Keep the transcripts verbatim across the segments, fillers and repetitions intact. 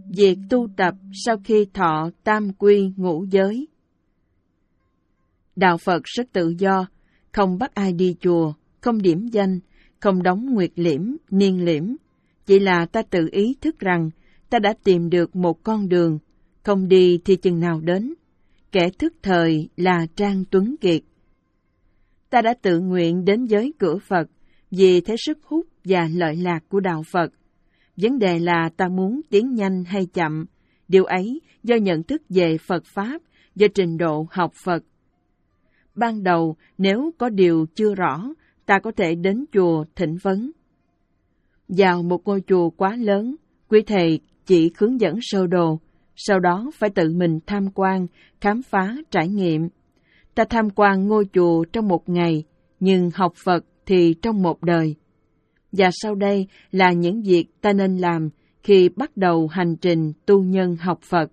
Việc tu tập sau khi thọ tam quy ngũ giới. Đạo Phật rất tự do, không bắt ai đi chùa, không điểm danh, không đóng nguyệt liễm, niên liễm. Chỉ là ta tự ý thức rằng ta đã tìm được một con đường, không đi thì chừng nào đến. Kẻ thức thời là Trang Tuấn Kiệt. Ta đã tự nguyện đến giới cửa Phật vì thấy sức hút và lợi lạc của Đạo Phật. Vấn đề là ta muốn tiến nhanh hay chậm, điều ấy do nhận thức về Phật Pháp, do trình độ học Phật. Ban đầu, nếu có điều chưa rõ, ta có thể đến chùa thỉnh vấn. Vào một ngôi chùa quá lớn, quý thầy chỉ hướng dẫn sơ đồ, sau đó phải tự mình tham quan, khám phá, trải nghiệm. Ta tham quan ngôi chùa trong một ngày, nhưng học Phật thì trong một đời. Và sau đây là những việc ta nên làm khi bắt đầu hành trình tu nhân học Phật.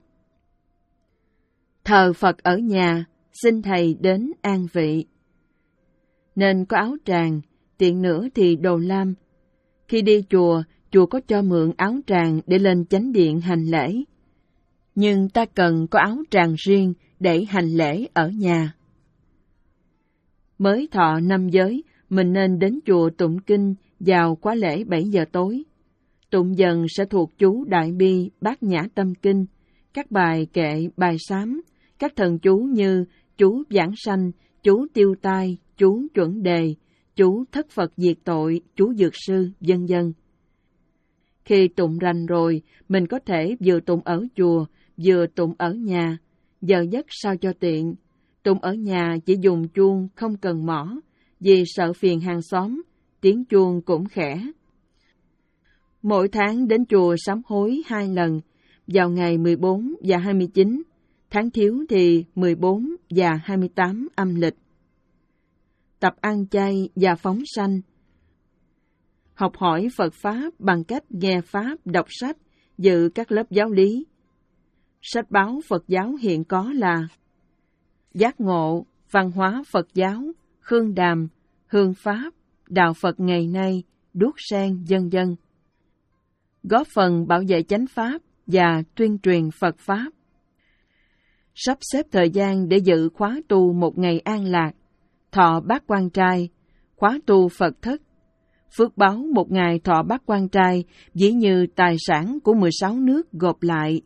Thờ Phật ở nhà, xin Thầy đến an vị. Nên có áo tràng, tiện nữa thì đồ lam. Khi đi chùa, chùa có cho mượn áo tràng để lên chánh điện hành lễ. Nhưng ta cần có áo tràng riêng để hành lễ ở nhà. Mới thọ năm giới, mình nên đến chùa tụng kinh vào khóa lễ bảy giờ tối. Tụng dần sẽ thuộc chú Đại Bi, Bát Nhã Tâm Kinh, các bài kệ, bài sám, các thần chú như chú Giảng Sanh, chú Tiêu Tai, chú Chuẩn Đề, chú Thất Phật Diệt Tội, chú Dược Sư, vân vân. Khi tụng rành rồi, mình có thể vừa tụng ở chùa, vừa tụng ở nhà, giờ giấc sao cho tiện. Tụng ở nhà chỉ dùng chuông, không cần mõ, vì sợ phiền hàng xóm, tiếng chuông cũng khẽ. Mỗi tháng đến chùa sám hối hai lần, vào ngày mười bốn và hai mươi chín, tháng thiếu thì mười bốn và hai mươi tám âm lịch. Tập ăn chay và phóng sanh. Học hỏi Phật Pháp bằng cách nghe Pháp, đọc sách, dự các lớp giáo lý. Sách báo Phật giáo hiện có là Giác Ngộ, Văn hóa Phật giáo, Khương Đàm, Hương Pháp, Đạo Phật ngày nay, Đuốc Sen, vân vân. Góp phần bảo vệ chánh Pháp và tuyên truyền Phật Pháp. Sắp xếp thời gian để dự khóa tu một ngày an lạc, thọ bát quan trai, khóa tu Phật thất. Phước báo một ngày thọ bát quan trai dĩ như tài sản của mười sáu nước gộp lại.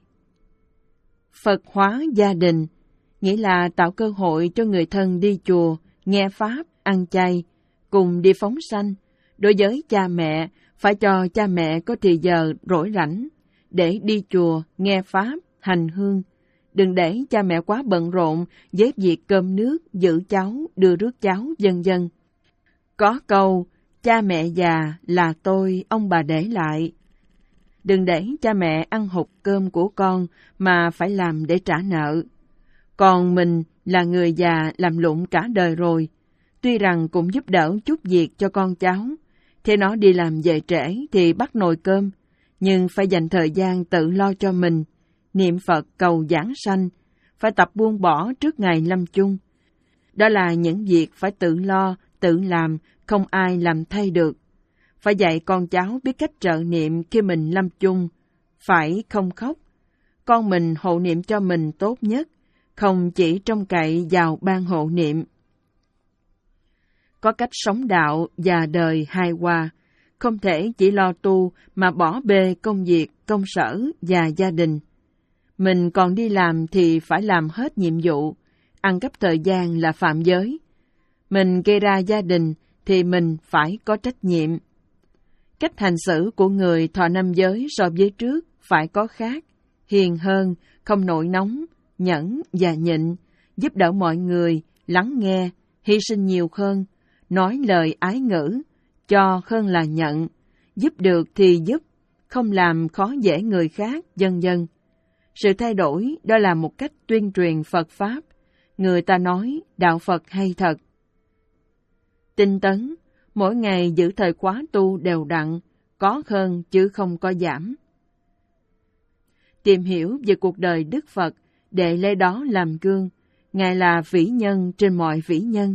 Phật hóa gia đình, nghĩa là tạo cơ hội cho người thân đi chùa, nghe Pháp, ăn chay, cùng đi phóng sanh. Đối với cha mẹ, phải cho cha mẹ có thì giờ rỗi rảnh để đi chùa, nghe Pháp, hành hương. Đừng để cha mẹ quá bận rộn với việc cơm nước, giữ cháu, đưa rước cháu, vân vân. Có câu, cha mẹ già là tôi ông bà để lại. Đừng để cha mẹ ăn hụt cơm của con mà phải làm để trả nợ. Còn mình là người già làm lụng cả đời rồi, tuy rằng cũng giúp đỡ chút việc cho con cháu. Thế nó đi làm về trễ thì bắt nồi cơm, nhưng phải dành thời gian tự lo cho mình, niệm Phật cầu giảng sanh, phải tập buông bỏ trước ngày lâm chung. Đó là những việc phải tự lo, tự làm, không ai làm thay được. Phải dạy con cháu biết cách trợ niệm khi mình lâm chung, phải không khóc. Con mình hộ niệm cho mình tốt nhất, không chỉ trông cậy vào ban hộ niệm. Có cách sống đạo và đời hài hòa, không thể chỉ lo tu mà bỏ bê công việc, công sở và gia đình. Mình còn đi làm thì phải làm hết nhiệm vụ, ăn cắp thời gian là phạm giới. Mình gây ra gia đình thì mình phải có trách nhiệm. Cách hành xử của người thọ năm giới so với trước phải có khác, hiền hơn, không nổi nóng, nhẫn và nhịn, giúp đỡ mọi người, lắng nghe, hy sinh nhiều hơn, nói lời ái ngữ, cho hơn là nhận, giúp được thì giúp, không làm khó dễ người khác, vân vân. Sự thay đổi đó là một cách tuyên truyền Phật Pháp. Người ta nói đạo Phật hay thật. Tinh tấn, mỗi ngày giữ thời khóa tu đều đặn, có hơn chứ không có giảm. Tìm hiểu về cuộc đời Đức Phật để lấy đó làm gương, Ngài là vĩ nhân trên mọi vĩ nhân.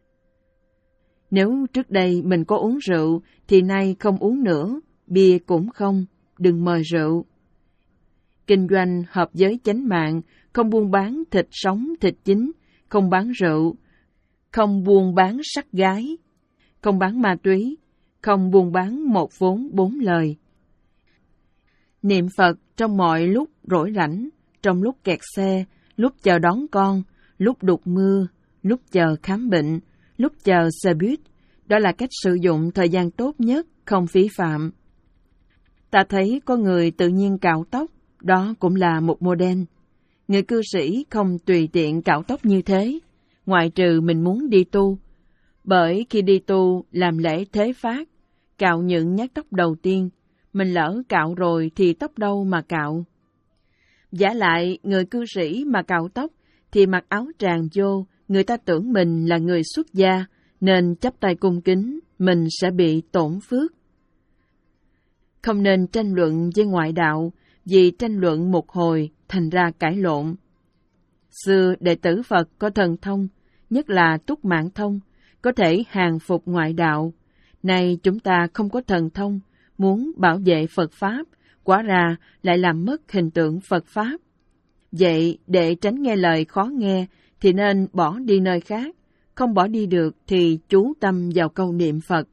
Nếu trước đây mình có uống rượu, thì nay không uống nữa, bia cũng không, đừng mời rượu. kinh doanh hợp với chánh mạng, không buôn bán thịt sống, thịt chín, không bán rượu, không buôn bán sắc gái, không bán ma túy, không buôn bán một vốn bốn lời. Niệm Phật trong mọi lúc rỗi rảnh, trong lúc kẹt xe, lúc chờ đón con, lúc đục mưa, lúc chờ khám bệnh, lúc chờ xe buýt, đó là cách sử dụng thời gian tốt nhất, không phí phạm. Ta thấy có người tự nhiên cạo tóc, đó cũng là một model. Người cư sĩ không tùy tiện cạo tóc như thế, ngoại trừ mình muốn đi tu. Bởi khi đi tu, làm lễ thế phát, cạo những nhát tóc đầu tiên, mình lỡ cạo rồi thì tóc đâu mà cạo. Giả lại, người cư sĩ mà cạo tóc thì mặc áo tràng vô, người ta tưởng mình là người xuất gia, nên chắp tay cung kính, mình sẽ bị tổn phước. Không nên tranh luận với ngoại đạo, vì tranh luận một hồi thành ra cãi lộn. Xưa đệ tử Phật có thần thông, nhất là Túc Mạng Thông, có thể hàng phục ngoại đạo. Nay chúng ta không có thần thông, muốn bảo vệ Phật Pháp, quả ra lại làm mất hình tượng Phật Pháp. Vậy để tránh nghe lời khó nghe thì nên bỏ đi nơi khác, không bỏ đi được thì chú tâm vào câu niệm Phật.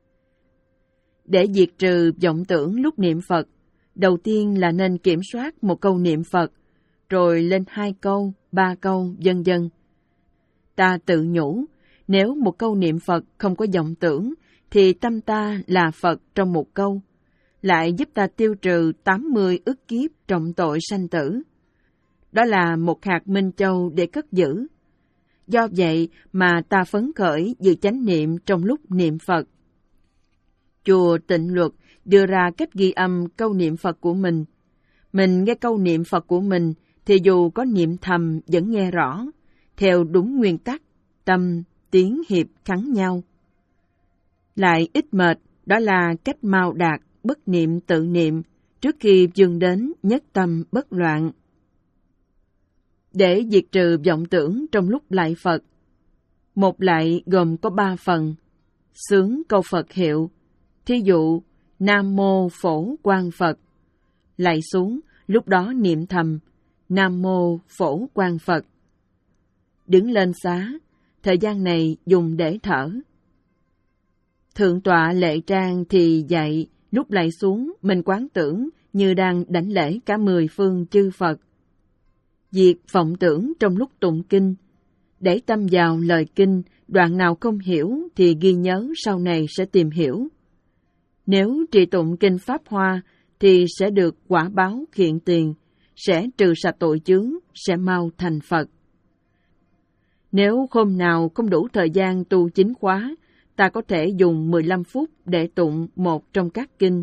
Để diệt trừ vọng tưởng lúc niệm Phật, đầu tiên là nên kiểm soát một câu niệm Phật, rồi lên hai câu, ba câu, vân vân. Ta tự nhủ, nếu một câu niệm Phật không có vọng tưởng, thì tâm ta là Phật trong một câu, lại giúp ta tiêu trừ tám mươi ức kiếp trọng tội sanh tử. Đó là một hạt minh châu để cất giữ. Do vậy mà ta phấn khởi giữ chánh niệm trong lúc niệm Phật. Chùa Tịnh Luật đưa ra cách ghi âm câu niệm Phật của mình. Mình nghe câu niệm Phật của mình thì dù có niệm thầm vẫn nghe rõ, theo đúng nguyên tắc, tâm, tiếng hiệp khắng nhau. Lại ít mệt, đó là cách mau đạt, bất niệm tự niệm, trước khi dừng đến nhất tâm bất loạn. Để diệt trừ vọng tưởng trong lúc lạy Phật, một lạy gồm có ba phần. Xướng câu Phật hiệu, thí dụ Nam Mô Phổ Quang Phật. Lạy xuống, lúc đó niệm thầm Nam Mô Phổ Quang Phật. Đứng lên xá, thời gian này dùng để thở. Thượng tọa Lệ Trang thì dạy, lúc lạy xuống mình quán tưởng như đang đảnh lễ cả mười phương chư Phật. Diệt vọng tưởng trong lúc tụng kinh, để tâm vào lời kinh, đoạn nào không hiểu thì ghi nhớ sau này sẽ tìm hiểu. Nếu trì tụng kinh Pháp Hoa thì sẽ được quả báo hiện tiền, sẽ trừ sạch tội chướng, sẽ mau thành Phật. Nếu hôm nào không đủ thời gian tu chính khóa, ta có thể dùng mười lăm phút để tụng một trong các kinh.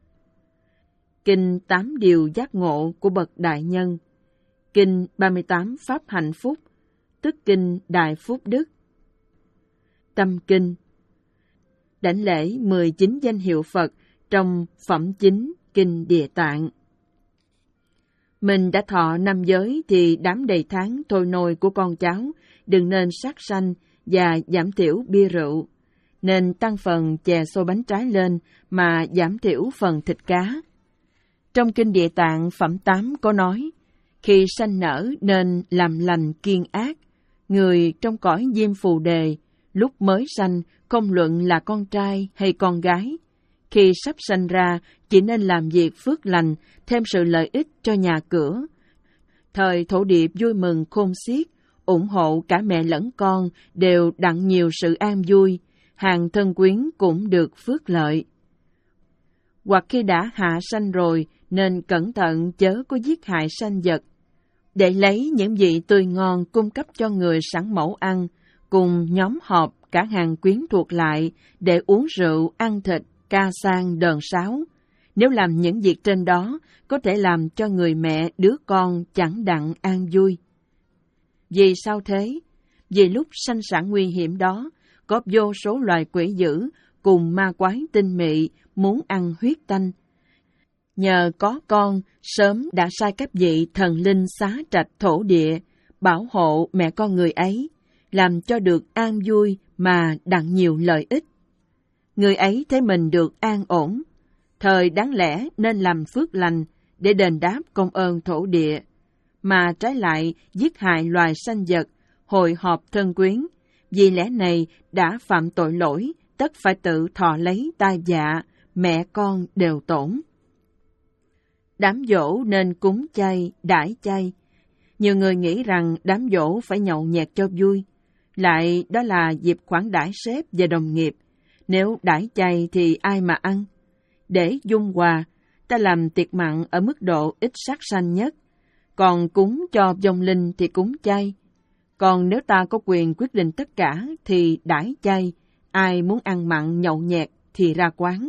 Kinh Tám Điều Giác Ngộ của Bậc Đại Nhân, Kinh ba mươi tám Pháp Hạnh Phúc, tức Kinh Đại Phúc Đức. Tâm Kinh, đảnh lễ mười chín danh hiệu Phật trong Phẩm Chính Kinh Địa Tạng. Mình đã thọ năm giới thì đám đầy tháng thôi nôi của con cháu đừng nên sát sanh và giảm thiểu bia rượu, nên tăng phần chè xôi bánh trái lên mà giảm thiểu phần thịt cá. Trong Kinh Địa Tạng Phẩm tám có nói, khi sanh nở nên làm lành kiêng ác, người trong cõi diêm phù đề, lúc mới sanh không luận là con trai hay con gái, khi sắp sanh ra chỉ nên làm việc phước lành, thêm sự lợi ích cho nhà cửa. Thời thổ địa vui mừng khôn xiết, ủng hộ cả mẹ lẫn con đều đặng nhiều sự an vui, hàng thân quyến cũng được phước lợi. Hoặc khi đã hạ sanh rồi nên cẩn thận chớ có giết hại sanh vật, để lấy những vị tươi ngon cung cấp cho người sẵn mẫu ăn, cùng nhóm họp cả hàng quyến thuộc lại để uống rượu, ăn thịt, ca sang đờn sáo. Nếu làm những việc trên đó, có thể làm cho người mẹ đứa con chẳng đặng an vui. Vì sao thế? Vì lúc sanh sản nguy hiểm đó, có vô số loài quỷ dữ cùng ma quái tinh mị muốn ăn huyết tanh. Nhờ có con, sớm đã sai các vị thần linh xá trạch thổ địa, bảo hộ mẹ con người ấy, làm cho được an vui mà đặng nhiều lợi ích. Người ấy thấy mình được an ổn, thời đáng lẽ nên làm phước lành, để đền đáp công ơn thổ địa, mà trái lại giết hại loài sanh vật, hội họp thân quyến. Vì lẽ này đã phạm tội lỗi, tất phải tự thọ lấy tai vạ, mẹ con đều tổn. Đám giỗ nên cúng chay, đãi chay. Nhiều người nghĩ rằng đám giỗ phải nhậu nhẹt cho vui, lại đó là dịp khoản đãi sếp và đồng nghiệp. Nếu đãi chay thì ai mà ăn? Để dung hòa, ta làm tiệc mặn ở mức độ ít sát sanh nhất, còn cúng cho vong linh thì cúng chay. Còn nếu ta có quyền quyết định tất cả thì đãi chay, ai muốn ăn mặn nhậu nhẹt thì ra quán.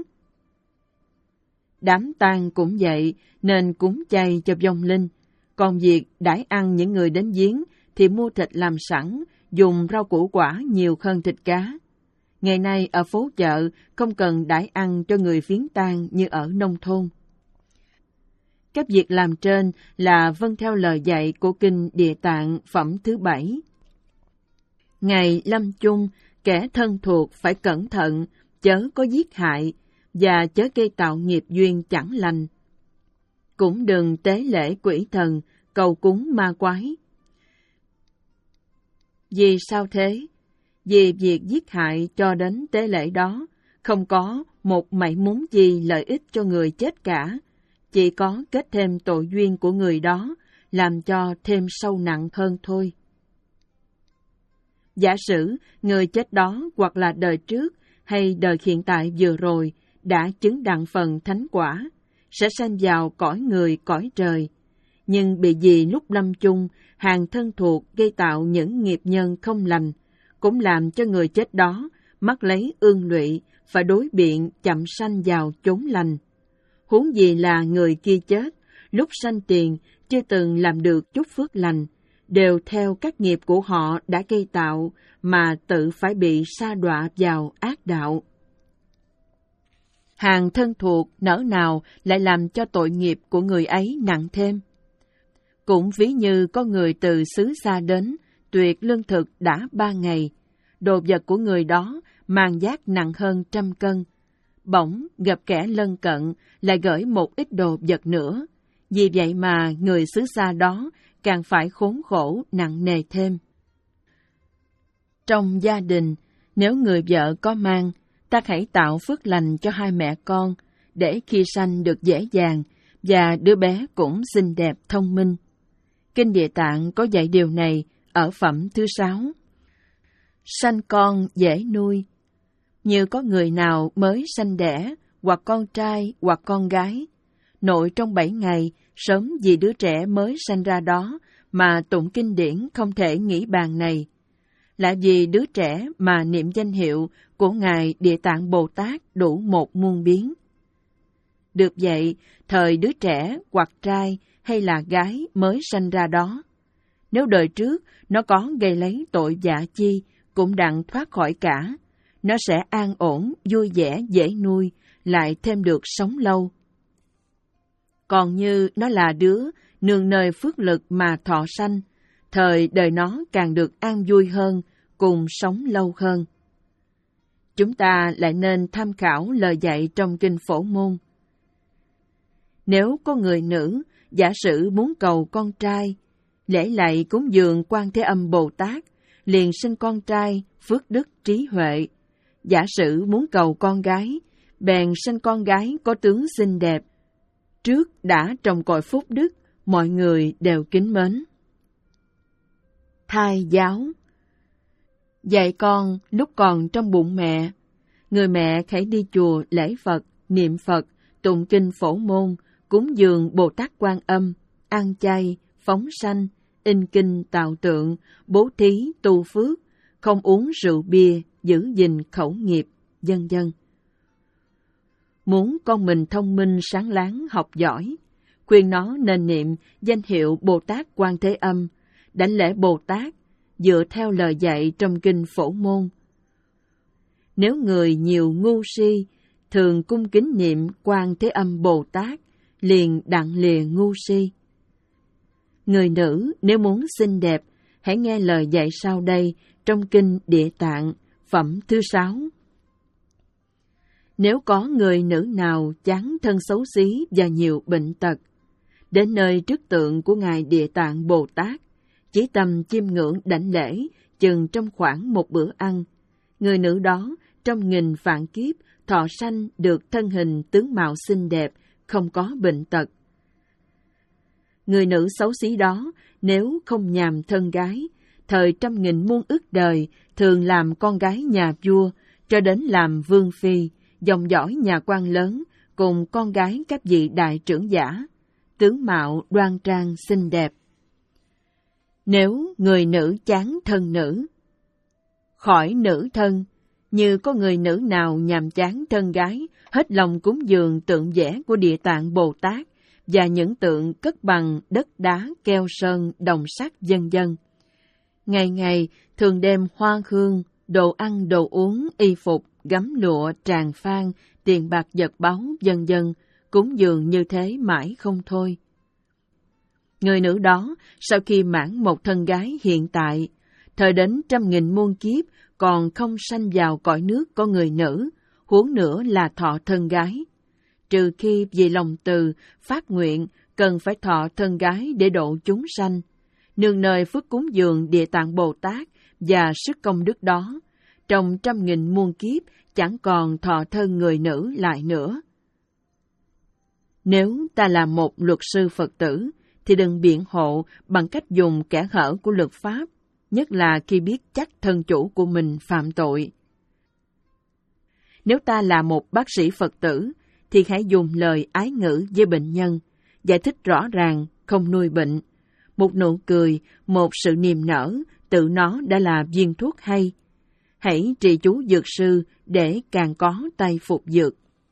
Đám tang cũng vậy, nên cúng chay cho vong linh. Còn việc đãi ăn những người đến viếng thì mua thịt làm sẵn, dùng rau củ quả nhiều hơn thịt cá. Ngày nay ở phố chợ không cần đãi ăn cho người viếng tang như ở nông thôn. Các việc làm trên là vâng theo lời dạy của Kinh Địa Tạng phẩm thứ bảy. Ngày lâm chung, kẻ thân thuộc phải cẩn thận, chớ có giết hại, và chớ gây tạo nghiệp duyên chẳng lành. Cũng đừng tế lễ quỷ thần, cầu cúng ma quái. Vì sao thế? Vì việc giết hại cho đến tế lễ đó, không có một mảy muốn gì lợi ích cho người chết cả, chỉ có kết thêm tội duyên của người đó, làm cho thêm sâu nặng hơn thôi. Giả sử người chết đó hoặc là đời trước hay đời hiện tại vừa rồi đã chứng đặng phần thánh quả, sẽ sanh vào cõi người cõi trời, nhưng bị vì lúc lâm chung hàng thân thuộc gây tạo những nghiệp nhân không lành, cũng làm cho người chết đó mắc lấy ương lụy, phải đối biện chậm sanh vào chốn lành. Huống gì là người kia chết, lúc sanh tiền chưa từng làm được chút phước lành, đều theo các nghiệp của họ đã gây tạo mà tự phải bị sa đọa vào ác đạo. Hàng thân thuộc nỡ nào lại làm cho tội nghiệp của người ấy nặng thêm. Cũng ví như có người từ xứ xa đến, tuyệt lương thực đã ba ngày, đồ vật của người đó mang vác nặng hơn trăm cân. Bỗng gặp kẻ lân cận lại gửi một ít đồ vật nữa, vì vậy mà người xứ xa đó càng phải khốn khổ nặng nề thêm. Trong gia đình, nếu người vợ có mang, ta hãy tạo phước lành cho hai mẹ con, để khi sanh được dễ dàng, và đứa bé cũng xinh đẹp thông minh. Kinh Địa Tạng có dạy điều này ở phẩm thứ sáu. Sanh con dễ nuôi. Như có người nào mới sanh đẻ, hoặc con trai hoặc con gái, nội trong bảy ngày, sớm vì đứa trẻ mới sanh ra đó, mà tụng kinh điển không thể nghĩ bàn này. Lại vì đứa trẻ mà niệm danh hiệu của Ngài Địa Tạng Bồ Tát đủ một muôn biến. Được vậy, thời đứa trẻ hoặc trai hay là gái mới sanh ra đó, nếu đời trước nó có gây lấy tội dạ chi, cũng đặng thoát khỏi cả, nó sẽ an ổn, vui vẻ, dễ nuôi, lại thêm được sống lâu. Còn như nó là đứa nương nơi phước lực mà thọ sanh, thời đời nó càng được an vui hơn, cùng sống lâu hơn. Chúng ta lại nên tham khảo lời dạy trong Kinh Phổ Môn. Nếu có người nữ, giả sử muốn cầu con trai, lễ lạy cúng dường Quan Thế Âm Bồ Tát, liền sinh con trai, phước đức trí huệ. Giả sử muốn cầu con gái, bèn sinh con gái có tướng xinh đẹp. Trước đã trồng cội phúc đức, mọi người đều kính mến. Thai giáo. Dạy con lúc còn trong bụng mẹ, người mẹ hãy đi chùa lễ Phật, niệm Phật, tụng kinh Phổ Môn, cúng dường Bồ Tát Quan Âm, ăn chay, phóng sanh, in kinh tạo tượng, bố thí tu phước, không uống rượu bia, giữ gìn khẩu nghiệp, vân vân. Muốn con mình thông minh sáng láng học giỏi, khuyên nó nên niệm danh hiệu Bồ Tát Quan Thế Âm, đảnh lễ Bồ Tát, dựa theo lời dạy trong kinh Phổ Môn. Nếu người nhiều ngu si, thường cung kính niệm Quan Thế Âm Bồ Tát, liền đặng lìa ngu si. Người nữ nếu muốn xinh đẹp, hãy nghe lời dạy sau đây trong Kinh Địa Tạng, phẩm thứ sáu. Nếu có người nữ nào chán thân xấu xí và nhiều bệnh tật, đến nơi trước tượng của Ngài Địa Tạng Bồ Tát, chí tâm chiêm ngưỡng đảnh lễ chừng trong khoảng một bữa ăn. Người nữ đó trong nghìn vạn kiếp thọ sanh được thân hình tướng mạo xinh đẹp, không có bệnh tật. Người nữ xấu xí đó nếu không nhàm thân gái, thời trăm nghìn muôn ức đời thường làm con gái nhà vua, cho đến làm vương phi, dòng dõi nhà quan lớn, cùng con gái các vị đại trưởng giả, tướng mạo đoan trang xinh đẹp. Nếu người nữ chán thân nữ, khỏi nữ thân, như có người nữ nào nhàm chán thân gái, hết lòng cúng dường tượng vẽ của Địa Tạng Bồ Tát và những tượng cất bằng đất đá, keo sơn, đồng sắt vân vân. Ngày ngày thường đem hoa hương, đồ ăn, đồ uống, y phục, gấm lụa, tràng phan, tiền bạc vật báu vân vân, cúng dường như thế mãi không thôi. Người nữ đó sau khi mãn một thân gái hiện tại, thời đến trăm nghìn muôn kiếp còn không sanh vào cõi nước có người nữ, huống nữa là thọ thân gái. Trừ khi vì lòng từ, phát nguyện, cần phải thọ thân gái để độ chúng sanh, nương nơi phước cúng dường Địa Tạng Bồ Tát và sức công đức đó, trong trăm nghìn muôn kiếp chẳng còn thọ thân người nữ lại nữa. Nếu ta là một luật sư Phật tử, thì đừng biện hộ bằng cách dùng kẽ hở của luật pháp, nhất là khi biết chắc thân chủ của mình phạm tội. Nếu ta là một bác sĩ Phật tử, thì hãy dùng lời ái ngữ với bệnh nhân, giải thích rõ ràng, không nuôi bệnh. Một nụ cười, một sự niềm nở, tự nó đã là viên thuốc hay. Hãy trì chú dược sư để càng có tay phục dược.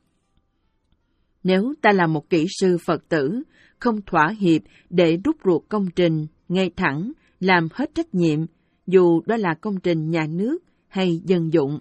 Nếu ta là một kỹ sư Phật tử, không thỏa hiệp để rút ruột công trình, ngay thẳng, làm hết trách nhiệm, dù đó là công trình nhà nước hay dân dụng.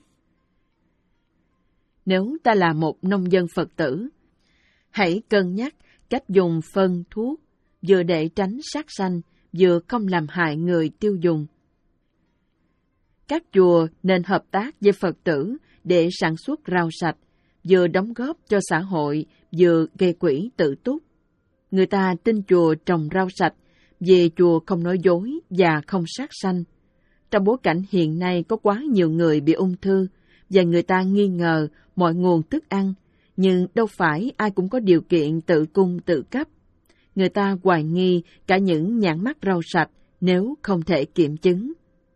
Nếu ta là một nông dân Phật tử, hãy cân nhắc cách dùng phân thuốc, vừa để tránh sát sanh, vừa không làm hại người tiêu dùng. Các chùa nên hợp tác với Phật tử để sản xuất rau sạch, vừa đóng góp cho xã hội, vừa gây quỹ tự túc. Người ta tin chùa trồng rau sạch, về chùa không nói dối và không sát sanh. Trong bối cảnh hiện nay có quá nhiều người bị ung thư, và người ta nghi ngờ mọi nguồn thức ăn, nhưng đâu phải ai cũng có điều kiện tự cung tự cấp. Người ta hoài nghi cả những nhãn mác rau sạch nếu không thể kiểm chứng.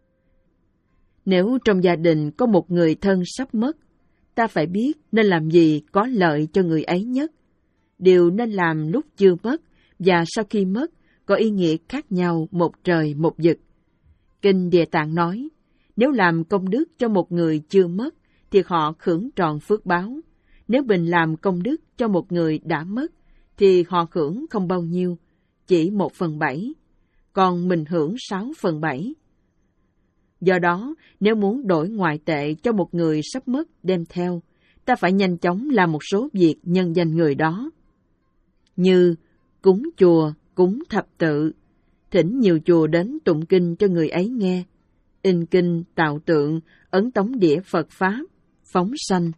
Nếu trong gia đình có một người thân sắp mất, ta phải biết nên làm gì có lợi cho người ấy nhất. Điều nên làm lúc chưa mất và sau khi mất có ý nghĩa khác nhau một trời một vực. Kinh Địa Tạng nói, nếu làm công đức cho một người chưa mất, thì họ hưởng trọn phước báo. Nếu mình làm công đức cho một người đã mất, thì họ hưởng không bao nhiêu, chỉ một phần bảy, còn mình hưởng sáu phần bảy. Do đó, nếu muốn đổi ngoại tệ cho một người sắp mất đem theo, ta phải nhanh chóng làm một số việc nhân danh người đó. Như cúng chùa, cúng thập tự, thỉnh nhiều chùa đến tụng kinh cho người ấy nghe, in kinh, tạo tượng, ấn tống đĩa Phật Pháp, phóng sanh.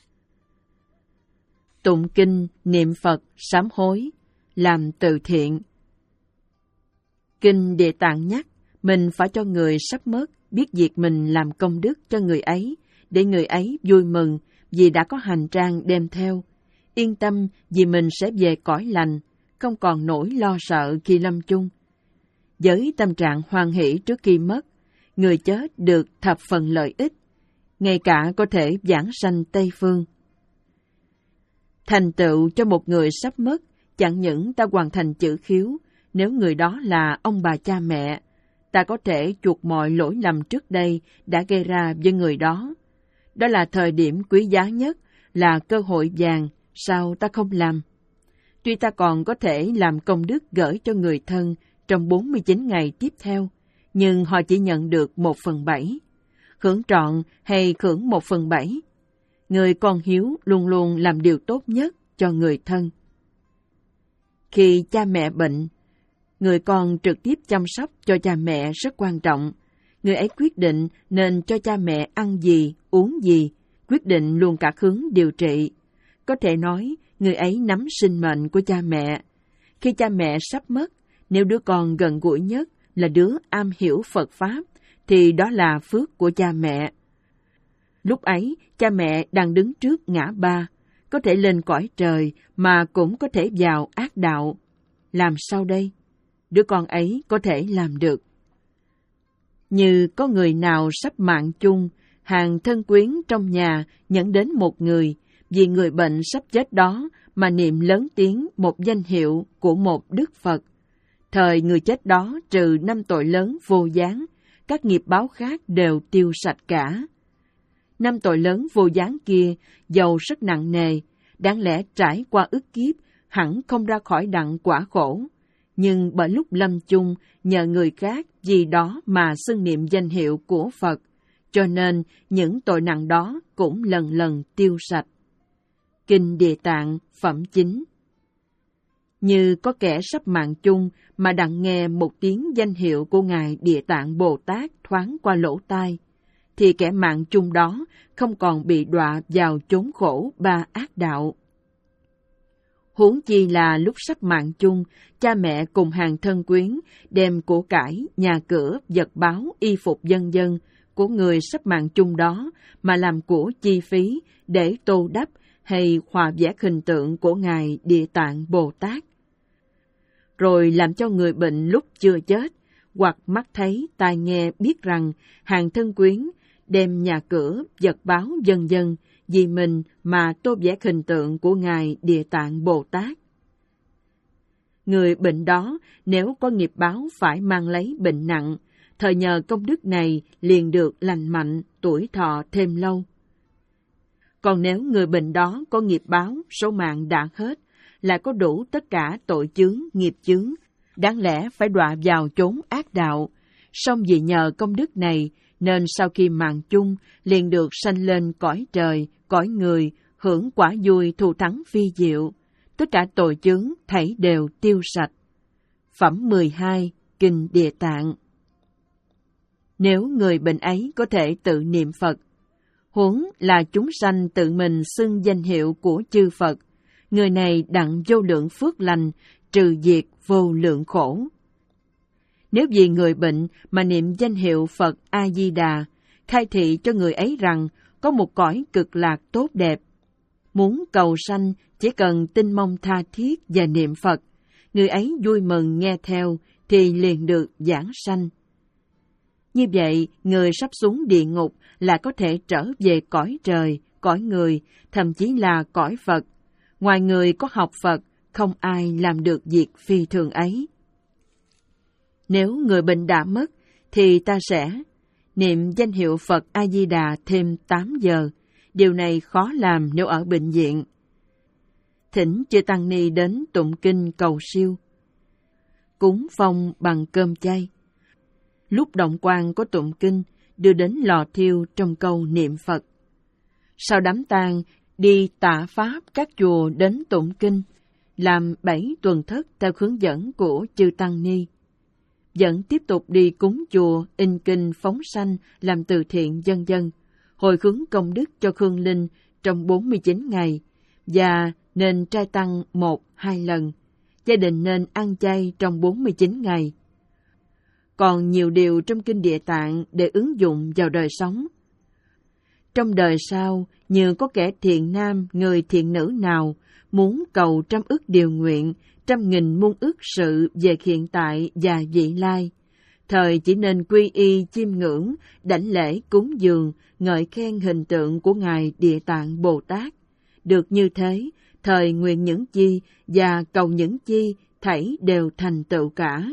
Tụng kinh, niệm Phật, sám hối, làm từ thiện. Kinh Địa Tạng nhắc, mình phải cho người sắp mất biết việc mình làm công đức cho người ấy, để người ấy vui mừng vì đã có hành trang đem theo, yên tâm vì mình sẽ về cõi lành, không còn nỗi lo sợ khi lâm chung. Với tâm trạng hoan hỷ trước khi mất, người chết được thập phần lợi ích, ngay cả có thể vãng sanh Tây Phương. Thành tựu cho một người sắp mất, chẳng những ta hoàn thành chữ khiếu, nếu người đó là ông bà cha mẹ, ta có thể chuộc mọi lỗi lầm trước đây đã gây ra với người đó. Đó là thời điểm quý giá nhất, là cơ hội vàng, sao ta không làm? Tuy ta còn có thể làm công đức gửi cho người thân trong bốn mươi chín ngày tiếp theo, nhưng họ chỉ nhận được một phần bảy. Hưởng trọn hay hưởng một phần bảy? Người con hiếu luôn luôn làm điều tốt nhất cho người thân. Khi cha mẹ bệnh, người con trực tiếp chăm sóc cho cha mẹ rất quan trọng. Người ấy quyết định nên cho cha mẹ ăn gì, uống gì, quyết định luôn cả hướng điều trị. Có thể nói, người ấy nắm sinh mệnh của cha mẹ. Khi cha mẹ sắp mất, nếu đứa con gần gũi nhất là đứa am hiểu Phật Pháp, thì đó là phước của cha mẹ. Lúc ấy, cha mẹ đang đứng trước ngã ba, có thể lên cõi trời mà cũng có thể vào ác đạo. Làm sao đây? Đứa con ấy có thể làm được. Như có người nào sắp mạng chung, hàng thân quyến trong nhà nhận đến một người, vì người bệnh sắp chết đó mà niệm lớn tiếng một danh hiệu của một Đức Phật. Thời người chết đó trừ năm tội lớn vô gián, các nghiệp báo khác đều tiêu sạch cả. Năm tội lớn vô gián kia, dầu rất nặng nề, đáng lẽ trải qua ức kiếp, hẳn không ra khỏi đặng quả khổ. Nhưng bởi lúc lâm chung, nhờ người khác vì đó mà xưng niệm danh hiệu của Phật, cho nên những tội nặng đó cũng lần lần tiêu sạch. Kinh Địa Tạng phẩm chín. Như có kẻ sắp mạng chung mà đặng nghe một tiếng danh hiệu của Ngài Địa Tạng Bồ Tát thoáng qua lỗ tai, thì kẻ mạng chung đó không còn bị đọa vào chốn khổ ba ác đạo. Huống chi là lúc sắp mạng chung, cha mẹ cùng hàng thân quyến đem của cải, nhà cửa, vật báo, y phục vân vân của người sắp mạng chung đó mà làm của chi phí để tô đắp hay hòa vẽ hình tượng của Ngài Địa Tạng Bồ Tát. Rồi làm cho người bệnh lúc chưa chết, hoặc mắt thấy, tai nghe biết rằng hàng thân quyến đem nhà cửa, vật báo vân vân vì mình mà tô vẽ hình tượng của Ngài Địa Tạng Bồ Tát. Người bệnh đó nếu có nghiệp báo phải mang lấy bệnh nặng, thời nhờ công đức này liền được lành mạnh, tuổi thọ thêm lâu. Còn nếu người bệnh đó có nghiệp báo, số mạng đã hết, lại có đủ tất cả tội chướng, nghiệp chướng, đáng lẽ phải đọa vào chốn ác đạo, song vì nhờ công đức này nên sau khi mạng chung liền được sanh lên cõi trời, cõi người, hưởng quả vui thù thắng phi diệu, tất cả tội chướng thảy đều tiêu sạch. Phẩm mười hai, Kinh Địa Tạng. Nếu người bệnh ấy có thể tự niệm Phật, huống là chúng sanh tự mình xưng danh hiệu của chư Phật, người này đặng vô lượng phước lành, trừ diệt vô lượng khổ. Nếu vì người bệnh mà niệm danh hiệu Phật A-di-đà, khai thị cho người ấy rằng có một cõi cực lạc tốt đẹp. Muốn cầu sanh, chỉ cần tin mong tha thiết và niệm Phật, người ấy vui mừng nghe theo thì liền được giảng sanh. Như vậy, người sắp xuống địa ngục là có thể trở về cõi trời, cõi người, thậm chí là cõi Phật. Ngoài người có học Phật, không ai làm được việc phi thường ấy. Nếu người bệnh đã mất, thì ta sẽ niệm danh hiệu Phật A-di-đà thêm tám giờ. Điều này khó làm nếu ở bệnh viện. Thỉnh chư Tăng Ni đến tụng kinh cầu siêu. Cúng phong bằng cơm chay. Lúc động quan có tụng kinh, đưa đến lò thiêu trong câu niệm Phật. Sau đám tang, đi tạ pháp các chùa đến tụng kinh, làm bảy tuần thất theo hướng dẫn của chư Tăng Ni. Vẫn tiếp tục đi cúng chùa, in kinh phóng sanh, làm từ thiện vân vân, hồi hướng công đức cho Khương Linh trong bốn mươi chín ngày, và nên trai tăng một, hai lần. Gia đình nên ăn chay trong bốn mươi chín ngày. Còn nhiều điều trong Kinh Địa Tạng để ứng dụng vào đời sống. Trong đời sau, như có kẻ thiện nam, người thiện nữ nào muốn cầu trăm ức điều nguyện, trăm nghìn muôn ức sự về hiện tại và vị lai, thời chỉ nên quy y chiêm ngưỡng, đảnh lễ cúng dường, ngợi khen hình tượng của Ngài Địa Tạng Bồ Tát. Được như thế, thời nguyện những chi và cầu những chi thảy đều thành tựu cả.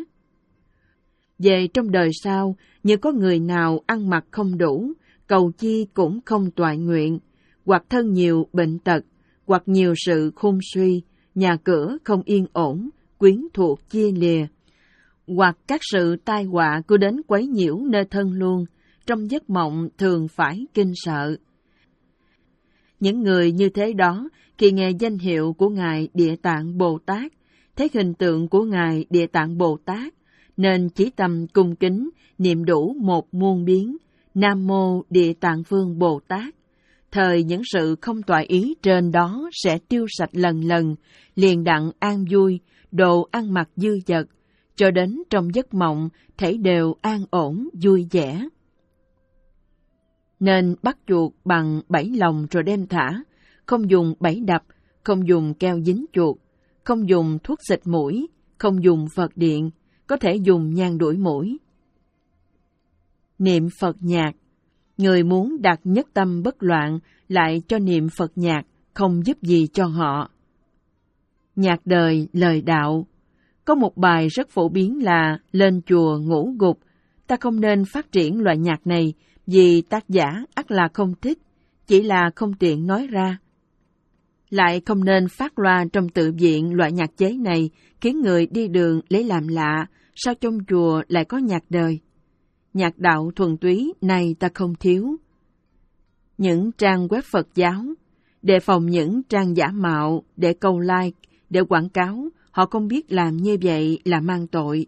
Về trong đời sau, như có người nào ăn mặc không đủ, cầu chi cũng không toại nguyện, hoặc thân nhiều bệnh tật, hoặc nhiều sự khôn suy, nhà cửa không yên ổn, quyến thuộc chia lìa, hoặc các sự tai họa cứ đến quấy nhiễu nơi thân luôn, trong giấc mộng thường phải kinh sợ. Những người như thế đó, khi nghe danh hiệu của Ngài Địa Tạng Bồ Tát, thấy hình tượng của Ngài Địa Tạng Bồ Tát, nên chỉ tầm cung kính, niệm đủ một muôn biến, Nam Mô Địa Tạng Vương Bồ Tát, Thời những sự không toại ý trên đó sẽ tiêu sạch lần lần, liền đặng an vui, đồ ăn mặc dư dật, cho đến trong giấc mộng thể đều an ổn, vui vẻ. Nên bắt chuột bằng bẫy lồng rồi đem thả, không dùng bẫy đập, không dùng keo dính chuột, không dùng thuốc xịt mũi, không dùng Phật điện, có thể dùng nhang đuổi mũi. Niệm Phật nhạc. Người muốn đạt nhất tâm bất loạn lại cho niệm Phật nhạc, không giúp gì cho họ. Nhạc đời, lời đạo. Có một bài rất phổ biến là lên chùa ngủ gục. Ta không nên phát triển loại nhạc này vì tác giả ắt là không thích, chỉ là không tiện nói ra. Lại không nên phát loa trong tự viện loại nhạc chế này, khiến người đi đường lấy làm lạ, sao trong chùa lại có nhạc đời. Nhạc đạo thuần túy này ta không thiếu. Những trang web Phật giáo, đề phòng những trang giả mạo để câu like, để quảng cáo, họ không biết làm như vậy là mang tội.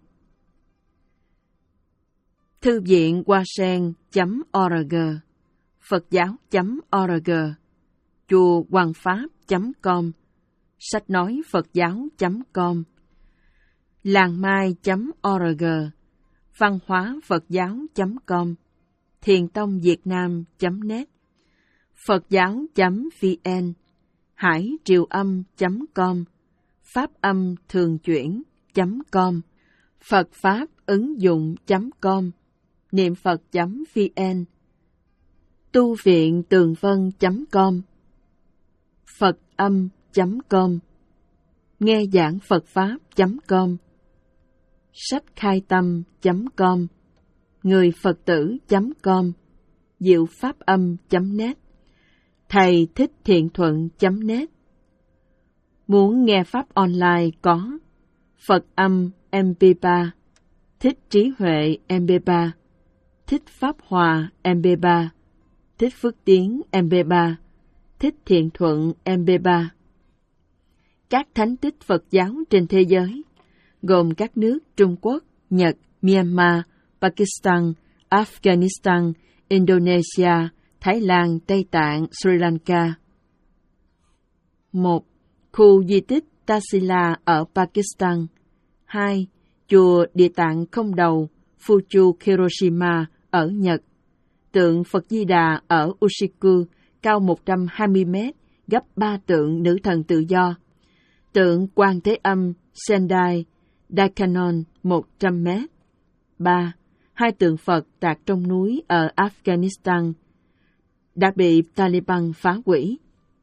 Thư viện hoa sen chấm org, Phật giáo chấm org, chùa Hoàng Pháp chấm com, sách nói Phật giáo chấm com, làng mai chấm org, văn hóa Phật giáo chấm com, thiền tông việt nam chấm net, Phật giáo chấm vn, hải triều âm chấm com, pháp âm thường chuyển chấm com, Phật pháp ứng dụng chấm com, niệm Phật chấm vn, tu viện tường vân chấm com, Phật âm chấm com, nghe giảng Phật pháp chấm com, sách khai tâm chấm com, người Phật tử chấm com, diệu pháp âm chấm net, thầy thích thiện thuận chấm net. Muốn nghe pháp online có Phật âm em pê ba, thích trí huệ em pê ba, thích pháp hòa em pê ba, thích phước tiến em pê ba, thích thiện thuận em pê ba. Các thánh tích Phật giáo trên thế giới, gồm các nước Trung Quốc, Nhật, Myanmar, Pakistan, Afghanistan, Indonesia, Thái Lan, Tây Tạng, Sri Lanka. một. Khu di tích Tassila ở Pakistan. hai. Chùa Địa Tạng Không Đầu, Fuchu Hiroshima ở Nhật. Tượng Phật Di Đà ở Ushiku, cao một trăm hai mươi mét, gấp ba tượng nữ thần tự do. Tượng Quan Thế Âm Sendai, Daikanon một trăm mét. ba. Hai tượng Phật tạc trong núi ở Afghanistan đã bị Taliban phá hủy.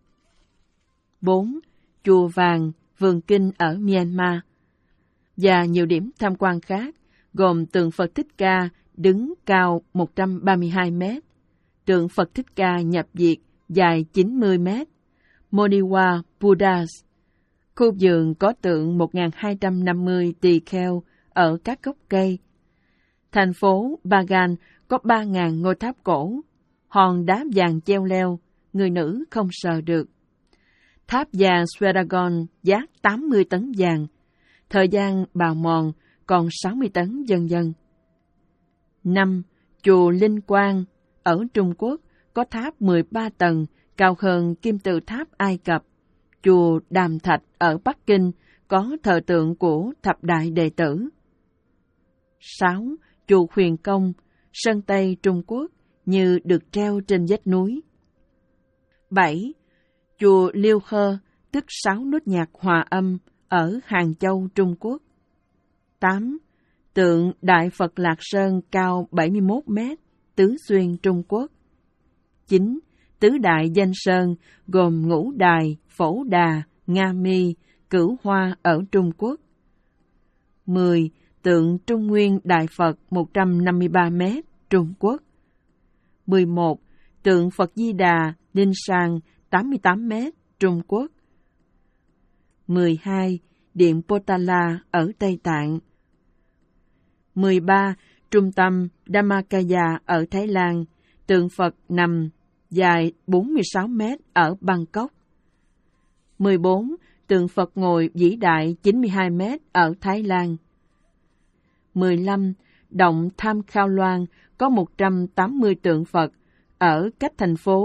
bốn. Chùa Vàng, Vườn Kinh ở Myanmar. Và nhiều điểm tham quan khác, gồm tượng Phật Thích Ca đứng cao một trăm ba mươi hai mét, tượng Phật Thích Ca nhập diệt dài chín mươi mét, Moniwa Buddhas. Khu vườn có tượng một nghìn hai trăm năm mươi tỳ kheo ở các gốc cây. Thành phố Bagan có ba nghìn ngôi tháp cổ, hòn đá vàng treo leo, người nữ không sờ được. Tháp vàng Swedagon giá tám mươi tấn vàng, thời gian bào mòn còn sáu mươi tấn vân vân. năm. Chùa Linh Quang ở Trung Quốc có tháp mười ba tầng, cao hơn kim tự tháp Ai Cập. Chùa Đàm Thạch ở Bắc Kinh có thờ tượng của thập đại đệ tử. sáu. Chùa Huyền Công, Sơn Tây Trung Quốc, như được treo trên vách núi. bảy. Chùa Liêu Hơ, tức sáu nốt nhạc hòa âm, ở Hàng Châu, Trung Quốc. tám. Tượng Đại Phật Lạc Sơn cao bảy mươi mốt mét, Tứ Xuyên, Trung Quốc. chín. Tứ Đại Danh Sơn gồm Ngũ Đài, Phổ Đà, Nga Mi, Cửu Hoa ở Trung Quốc. mười. Tượng Trung Nguyên Đại Phật một trăm năm mươi ba mét, Trung Quốc. mười một. Tượng Phật Di Đà, Linh Sang tám mươi tám mét, Trung Quốc. mười hai. Điện Potala ở Tây Tạng. mười ba. Trung tâm Dhammakaya ở Thái Lan, tượng Phật nằm dài bốn mươi sáu mét ở Bangkok. mười bốn. Tượng Phật ngồi vĩ đại chín mươi hai mét ở Thái Lan. mười lăm. Động Tham Khao Loan có một trăm tám mươi tượng Phật ở cách thành phố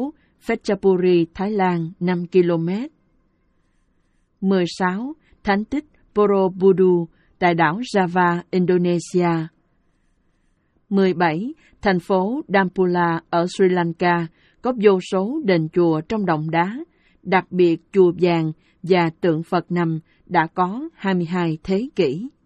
Phetchaburi, Thái Lan năm ki lô mét. mười sáu. Thánh tích Borobudur tại đảo Java, Indonesia. mười bảy. Thành phố Damphula ở Sri Lanka có vô số đền chùa trong động đá, đặc biệt chùa vàng và tượng Phật nằm đã có hai mươi hai thế kỷ.